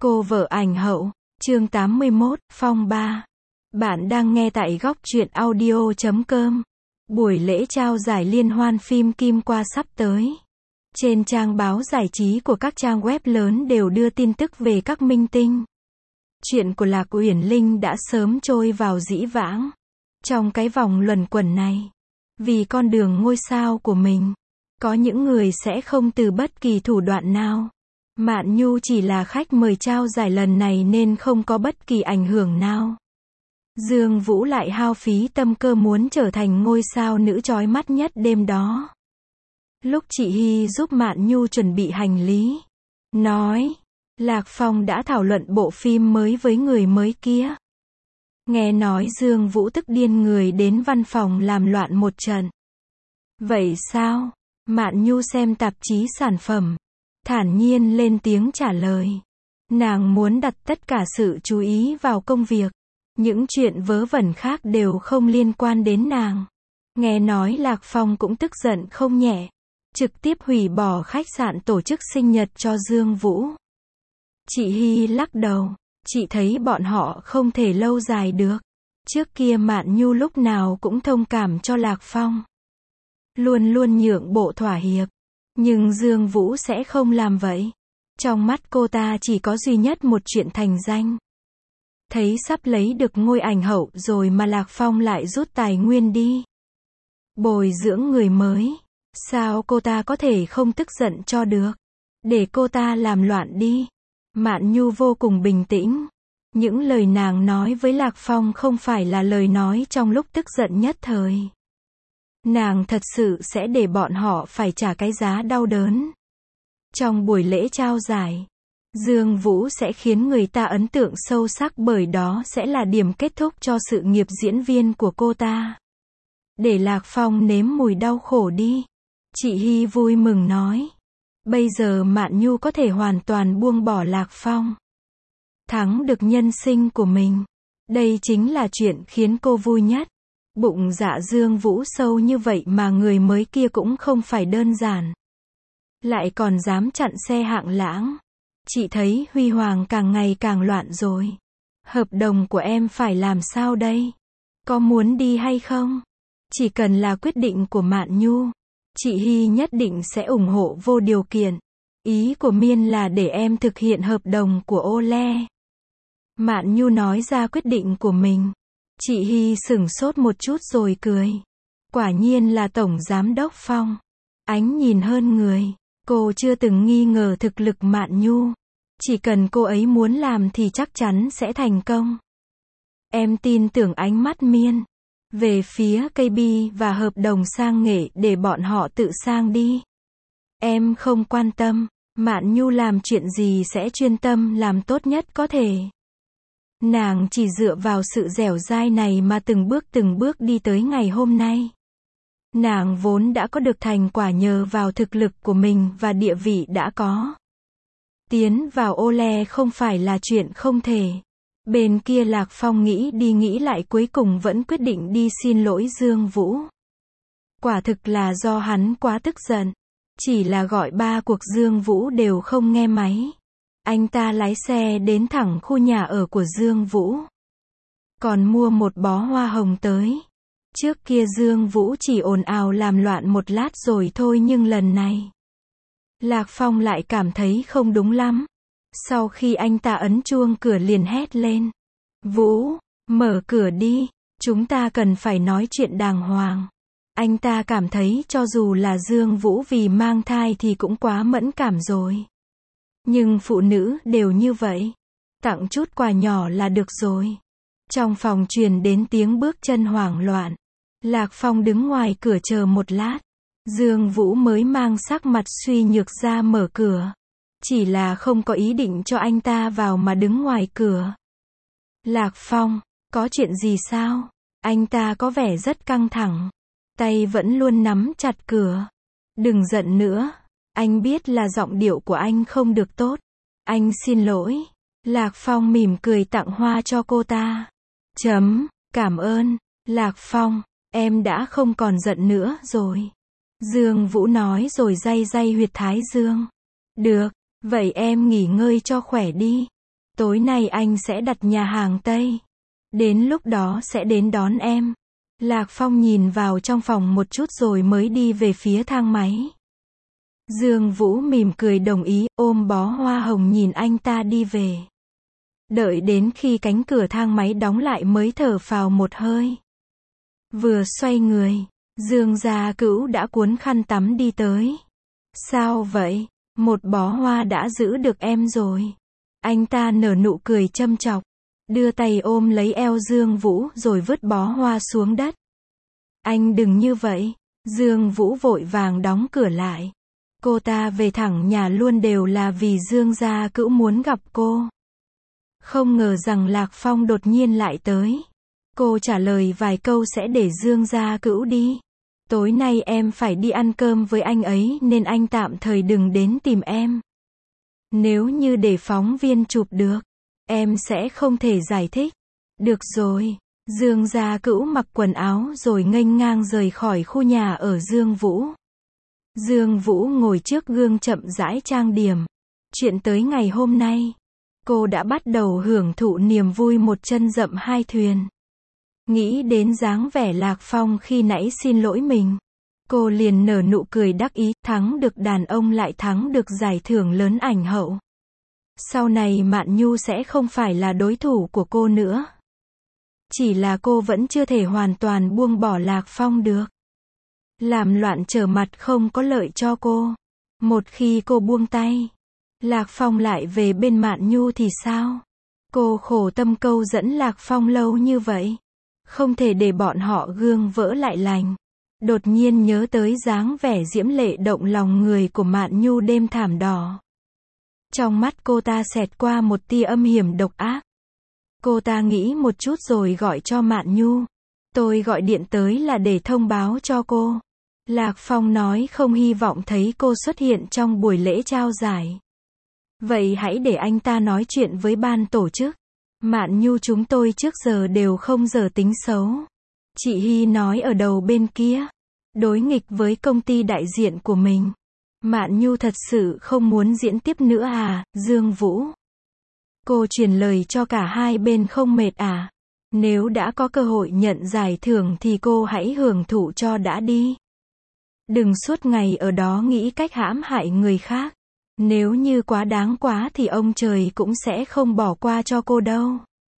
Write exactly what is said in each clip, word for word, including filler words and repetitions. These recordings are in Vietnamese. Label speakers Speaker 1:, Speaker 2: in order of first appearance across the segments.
Speaker 1: Cô vợ ảnh hậu, chương tám mươi mốt, Phong ba. Bạn đang nghe tại góc truyện audio chấm com. Buổi lễ trao giải liên hoan phim Kim Qua sắp tới. Trên trang báo giải trí của các trang web lớn đều đưa tin tức về các minh tinh. Chuyện của Lạc Uyển Linh đã sớm trôi vào dĩ vãng. Trong cái vòng luẩn quẩn này, vì con đường ngôi sao của mình, có những người sẽ không từ bất kỳ thủ đoạn nào. Mạn Nhu chỉ là khách mời trao giải lần này nên không có bất kỳ ảnh hưởng nào. Dương Vũ lại hao phí tâm cơ muốn trở thành ngôi sao nữ chói mắt nhất đêm đó. Lúc chị Hy giúp Mạn Nhu chuẩn bị hành lý, nói, Lạc Phong đã thảo luận bộ phim mới với người mới kia. Nghe nói Dương Vũ tức điên người đến văn phòng làm loạn một trận. Vậy sao? Mạn Nhu xem tạp chí sản phẩm, thản nhiên lên tiếng trả lời. Nàng muốn đặt tất cả sự chú ý vào công việc. Những chuyện vớ vẩn khác đều không liên quan đến nàng. Nghe nói Lạc Phong cũng tức giận không nhẹ, trực tiếp hủy bỏ khách sạn tổ chức sinh nhật cho Dương Vũ. Chị Hy lắc đầu, chị thấy bọn họ không thể lâu dài được. Trước kia Mạn Nhu lúc nào cũng thông cảm cho Lạc Phong, luôn luôn nhượng bộ thỏa hiệp. Nhưng Dương Vũ sẽ không làm vậy. Trong mắt cô ta chỉ có duy nhất một chuyện thành danh. Thấy sắp lấy được ngôi ảnh hậu rồi mà Lạc Phong lại rút tài nguyên đi, bồi dưỡng người mới. Sao cô ta có thể không tức giận cho được? Để cô ta làm loạn đi. Mạn Nhu vô cùng bình tĩnh. Những lời nàng nói với Lạc Phong không phải là lời nói trong lúc tức giận nhất thời. Nàng thật sự sẽ để bọn họ phải trả cái giá đau đớn. Trong buổi lễ trao giải, Dương Vũ sẽ khiến người ta ấn tượng sâu sắc bởi đó sẽ là điểm kết thúc cho sự nghiệp diễn viên của cô ta. Để Lạc Phong nếm mùi đau khổ đi. Chị Hy vui mừng nói. Bây giờ Mạn Nhu có thể hoàn toàn buông bỏ Lạc Phong, thắng được nhân sinh của mình. Đây chính là chuyện khiến cô vui nhất. Bụng dạ Dương Vũ sâu như vậy mà người mới kia cũng không phải đơn giản. Lại còn dám chặn xe hạng lãng. Chị thấy Huy Hoàng càng ngày càng loạn rồi. Hợp đồng của em phải làm sao đây? Có muốn đi hay không? Chỉ cần là quyết định của Mạn Nhu, chị Hy nhất định sẽ ủng hộ vô điều kiện. Ý của Miên là để em thực hiện hợp đồng của Ole. Mạn Nhu nói ra quyết định của mình. Chị Hy sửng sốt một chút rồi cười. Quả nhiên là Tổng Giám đốc Phong. Ánh nhìn hơn người. Cô chưa từng nghi ngờ thực lực Mạn Nhu. Chỉ cần cô ấy muốn làm thì chắc chắn sẽ thành công. Em tin tưởng ánh mắt Miên. Về phía ca bê và hợp đồng sang nghệ để bọn họ tự sang đi. Em không quan tâm. Mạn Nhu làm chuyện gì sẽ chuyên tâm làm tốt nhất có thể. Nàng chỉ dựa vào sự dẻo dai này mà từng bước từng bước đi tới ngày hôm nay. Nàng vốn đã có được thành quả nhờ vào thực lực của mình và địa vị đã có. Tiến vào Ole không phải là chuyện không thể. Bên kia Lạc Phong nghĩ đi nghĩ lại cuối cùng vẫn quyết định đi xin lỗi Dương Vũ. Quả thực là do hắn quá tức giận. Chỉ là gọi ba cuộc Dương Vũ đều không nghe máy. Anh ta lái xe đến thẳng khu nhà ở của Dương Vũ. Còn mua một bó hoa hồng tới. Trước kia Dương Vũ chỉ ồn ào làm loạn một lát rồi thôi nhưng lần này, Lạc Phong lại cảm thấy không đúng lắm. Sau khi anh ta ấn chuông cửa liền hét lên. Vũ, mở cửa đi, chúng ta cần phải nói chuyện đàng hoàng. Anh ta cảm thấy cho dù là Dương Vũ vì mang thai thì cũng quá mẫn cảm rồi. Nhưng phụ nữ đều như vậy. Tặng chút quà nhỏ là được rồi. Trong phòng truyền đến tiếng bước chân hoảng loạn. Lạc Phong đứng ngoài cửa chờ một lát. Dương Vũ mới mang sắc mặt suy nhược ra mở cửa. Chỉ là không có ý định cho anh ta vào mà đứng ngoài cửa. Lạc Phong, có chuyện gì sao? Anh ta có vẻ rất căng thẳng. Tay vẫn luôn nắm chặt cửa. Đừng giận nữa. Anh biết là giọng điệu của anh không được tốt. Anh xin lỗi. Lạc Phong mỉm cười tặng hoa cho cô ta. Chấm, cảm ơn. Lạc Phong, em đã không còn giận nữa rồi. Dương Vũ nói rồi day day huyệt thái dương. Được, vậy em nghỉ ngơi cho khỏe đi. Tối nay anh sẽ đặt nhà hàng Tây. Đến lúc đó sẽ đến đón em. Lạc Phong nhìn vào trong phòng một chút rồi mới đi về phía thang máy. Dương Vũ mỉm cười đồng ý, ôm bó hoa hồng nhìn anh ta đi về. Đợi đến khi cánh cửa thang máy đóng lại mới thở phào một hơi. Vừa xoay người, Dương Gia Cửu đã cuốn khăn tắm đi tới. Sao vậy? Một bó hoa đã giữ được em rồi. Anh ta nở nụ cười châm chọc, đưa tay ôm lấy eo Dương Vũ rồi vứt bó hoa xuống đất. Anh đừng như vậy. Dương Vũ vội vàng đóng cửa lại. Cô ta về thẳng nhà luôn đều là vì Dương Gia Cửu muốn gặp cô. Không ngờ rằng Lạc Phong đột nhiên lại tới. Cô trả lời vài câu sẽ để Dương Gia Cửu đi. Tối nay em phải đi ăn cơm với anh ấy nên anh tạm thời đừng đến tìm em. Nếu như để phóng viên chụp được, em sẽ không thể giải thích. Được rồi. Dương Gia Cửu mặc quần áo rồi nghênh ngang rời khỏi khu nhà ở Dương Vũ. Dương Vũ ngồi trước gương chậm rãi trang điểm. Chuyện tới ngày hôm nay, cô đã bắt đầu hưởng thụ niềm vui một chân dậm hai thuyền. Nghĩ đến dáng vẻ Lạc Phong khi nãy xin lỗi mình, cô liền nở nụ cười đắc ý, thắng được đàn ông lại thắng được giải thưởng lớn ảnh hậu. Sau này Mạn Nhu sẽ không phải là đối thủ của cô nữa. Chỉ là cô vẫn chưa thể hoàn toàn buông bỏ Lạc Phong được. Làm loạn trở mặt không có lợi cho cô. Một khi cô buông tay, Lạc Phong lại về bên Mạn Nhu thì sao? Cô khổ tâm câu dẫn Lạc Phong lâu như vậy. Không thể để bọn họ gương vỡ lại lành. Đột nhiên nhớ tới dáng vẻ diễm lệ động lòng người của Mạn Nhu đêm thảm đỏ. Trong mắt cô ta xẹt qua một tia âm hiểm độc ác. Cô ta nghĩ một chút rồi gọi cho Mạn Nhu. Tôi gọi điện tới là để thông báo cho cô. Lạc Phong nói không hy vọng thấy cô xuất hiện trong buổi lễ trao giải. Vậy hãy để anh ta nói chuyện với ban tổ chức. Mạn Nhu chúng tôi trước giờ đều không dở tính xấu. Chị Hy nói ở đầu bên kia. Đối nghịch với công ty đại diện của mình. Mạn Nhu thật sự không muốn diễn tiếp nữa à, Dương Vũ? Cô truyền lời cho cả hai bên không mệt à? Nếu đã có cơ hội nhận giải thưởng thì cô hãy hưởng thụ cho đã đi. Đừng suốt ngày ở đó nghĩ cách hãm hại người khác. Nếu như quá đáng quá thì ông trời cũng sẽ không bỏ qua cho cô đâu.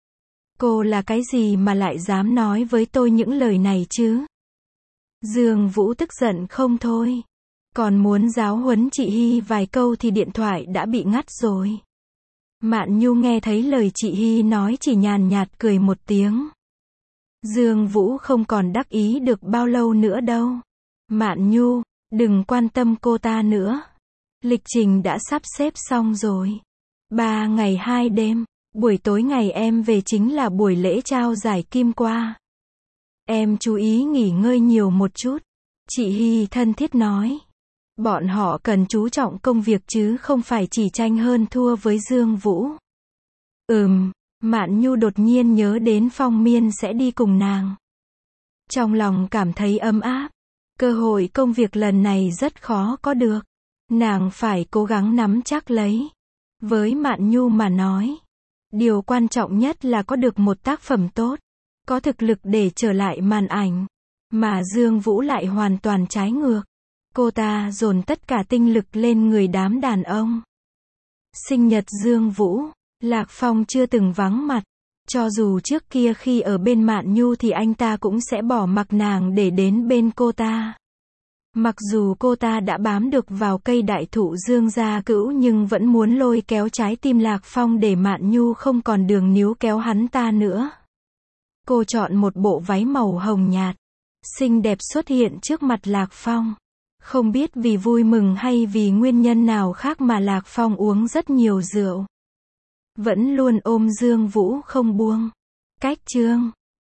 Speaker 1: Cô là cái gì mà lại dám nói với tôi những lời này chứ? Dương Vũ tức giận không thôi. Còn muốn giáo huấn chị Hy vài câu thì điện thoại đã bị ngắt rồi. Mạn Nhu nghe thấy lời chị Hy nói chỉ nhàn nhạt cười một tiếng. Dương Vũ không còn đắc ý được bao lâu nữa đâu. Mạn Nhu, đừng quan tâm cô ta nữa. Lịch trình đã sắp xếp xong rồi. Ba ngày hai đêm, buổi tối ngày em về chính là buổi lễ trao giải Kim Qua. Em chú ý nghỉ ngơi nhiều một chút. Chị Hy thân thiết nói. Bọn họ cần chú trọng công việc chứ không phải chỉ tranh hơn thua với Dương Vũ. Ừm, Mạn Nhu đột nhiên nhớ đến Phong Miên sẽ đi cùng nàng. Trong lòng cảm thấy ấm áp. Cơ hội công việc lần này rất khó có được. Nàng phải cố gắng nắm chắc lấy. Với Mạn Nhu mà nói, điều quan trọng nhất là có được một tác phẩm tốt. Có thực lực để trở lại màn ảnh. Mà Dương Vũ lại hoàn toàn trái ngược. Cô ta dồn tất cả tinh lực lên người đám đàn ông. Sinh nhật Dương Vũ, Lạc Phong chưa từng vắng mặt. Cho dù trước kia khi ở bên Mạn Nhu thì anh ta cũng sẽ bỏ mặc nàng để đến bên cô ta. Mặc dù cô ta đã bám được vào cây đại thụ Dương Gia Cửu nhưng vẫn muốn lôi kéo trái tim Lạc Phong để Mạn Nhu không còn đường níu kéo hắn ta nữa. Cô chọn một bộ váy màu hồng nhạt, xinh đẹp xuất hiện trước mặt Lạc Phong. Không biết vì vui mừng hay vì nguyên nhân nào khác mà Lạc Phong uống rất nhiều rượu. Vẫn luôn ôm Dương Vũ không buông. Cách chương